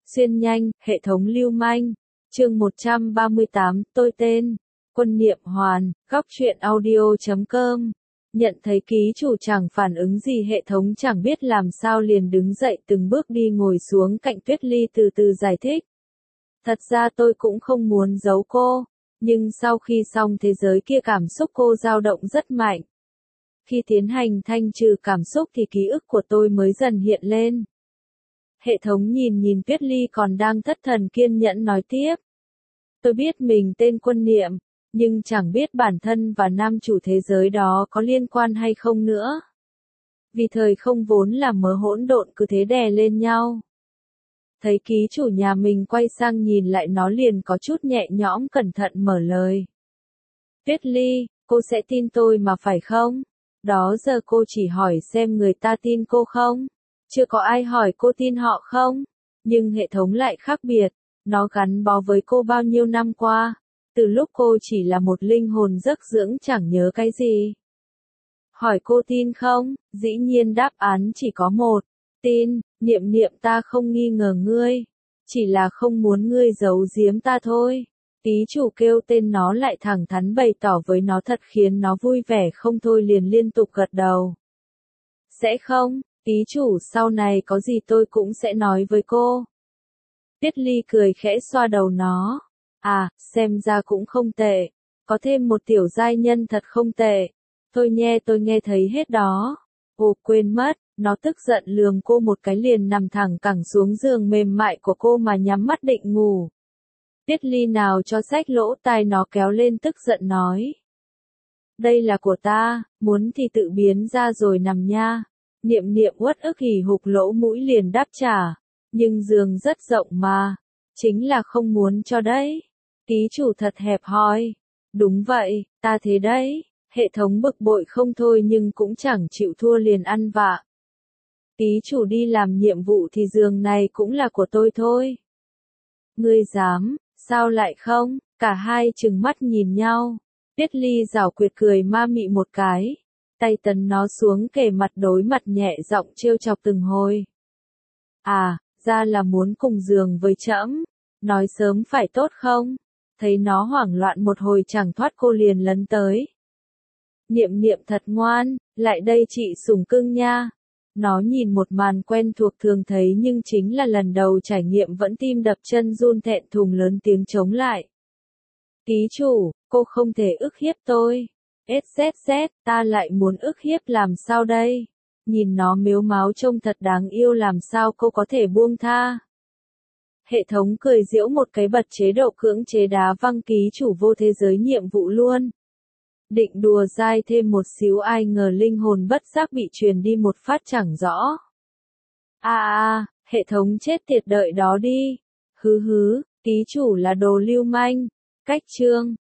Xuyên nhanh, hệ thống lưu manh. Chương 138, tôi tên Quân Niệm Hoàn, góc truyện audio.com. Nhận thấy ký chủ chẳng phản ứng gì, hệ thống chẳng biết làm sao liền đứng dậy từng bước đi ngồi xuống cạnh Tuyết Ly từ từ giải thích. Thật ra tôi cũng không muốn giấu cô, nhưng sau khi xong thế giới kia cảm xúc cô dao động rất mạnh. Khi tiến hành thanh trừ cảm xúc thì ký ức của tôi mới dần hiện lên. Hệ thống nhìn Tuyết Ly còn đang thất thần kiên nhẫn nói tiếp. Tôi biết mình tên Quân Niệm, nhưng chẳng biết bản thân và nam chủ thế giới đó có liên quan hay không nữa. Vì thời không vốn là mớ hỗn độn cứ thế đè lên nhau. Thấy ký chủ nhà mình quay sang nhìn lại nó liền có chút nhẹ nhõm cẩn thận mở lời. Tuyết Ly, cô sẽ tin tôi mà phải không? Đó giờ cô chỉ hỏi xem người ta tin cô không? Chưa có ai hỏi cô tin họ không? Nhưng hệ thống lại khác biệt, nó gắn bó với cô bao nhiêu năm qua, từ lúc cô chỉ là một linh hồn giấc dưỡng chẳng nhớ cái gì. Hỏi cô tin không? Dĩ nhiên đáp án chỉ có một, tin. Niệm Niệm, ta không nghi ngờ ngươi, chỉ là không muốn ngươi giấu giếm ta thôi. Ký chủ kêu tên nó lại thẳng thắn bày tỏ với nó, thật khiến nó vui vẻ không thôi, liền liên tục gật đầu. Sẽ không, ký chủ, sau này có gì tôi cũng sẽ nói với cô. Tuyết Ly cười khẽ xoa đầu nó. À, xem ra cũng không tệ, có thêm một tiểu giai nhân thật không tệ. Tôi nghe thấy hết đó. Ồ, quên mất, nó tức giận lườm cô một cái liền nằm thẳng cẳng xuống giường mềm mại của cô mà nhắm mắt định ngủ. Tuyết Ly nào cho xách lỗ tai nó kéo lên tức giận nói. Đây là của ta, muốn thì tự biến ra rồi nằm nha. Niệm Niệm uất ức hì hục lỗ mũi liền đáp trả. Nhưng giường rất rộng mà, chính là không muốn cho đấy. Ký chủ thật hẹp hòi. Đúng vậy, ta thế đấy. Hệ thống bực bội không thôi nhưng cũng chẳng chịu thua liền ăn vạ. Ký chủ đi làm nhiệm vụ thì giường này cũng là của tôi thôi. Ngươi dám, sao lại không? Cả hai trừng mắt nhìn nhau. Tuyết Ly giảo quyệt cười ma mị một cái. Tay tấn nó xuống kề mặt đối mặt nhẹ giọng trêu chọc từng hồi. À, ra là muốn cùng giường với trẫm, nói sớm phải tốt không? Thấy nó hoảng loạn một hồi chẳng thoát cô liền lấn tới. Niệm Niệm thật ngoan, lại đây chị sủng cưng nha. Nó nhìn một màn quen thuộc thường thấy nhưng chính là lần đầu trải nghiệm vẫn tim đập chân run thẹn thùng lớn tiếng chống lại. Ký chủ, cô không thể ức hiếp tôi. SZZ, ta lại muốn ức hiếp làm sao đây? Nhìn nó mếu máo trông thật đáng yêu, làm sao cô có thể buông tha? Hệ thống cười giễu một cái bật chế độ cưỡng chế đá văng ký chủ vô thế giới nhiệm vụ luôn. Định đùa dai thêm một xíu, ai ngờ linh hồn bất giác bị truyền đi một phát chẳng rõ. Hệ thống chết tiệt, đợi đó đi. Hứ, ký chủ là đồ lưu manh. Cách chương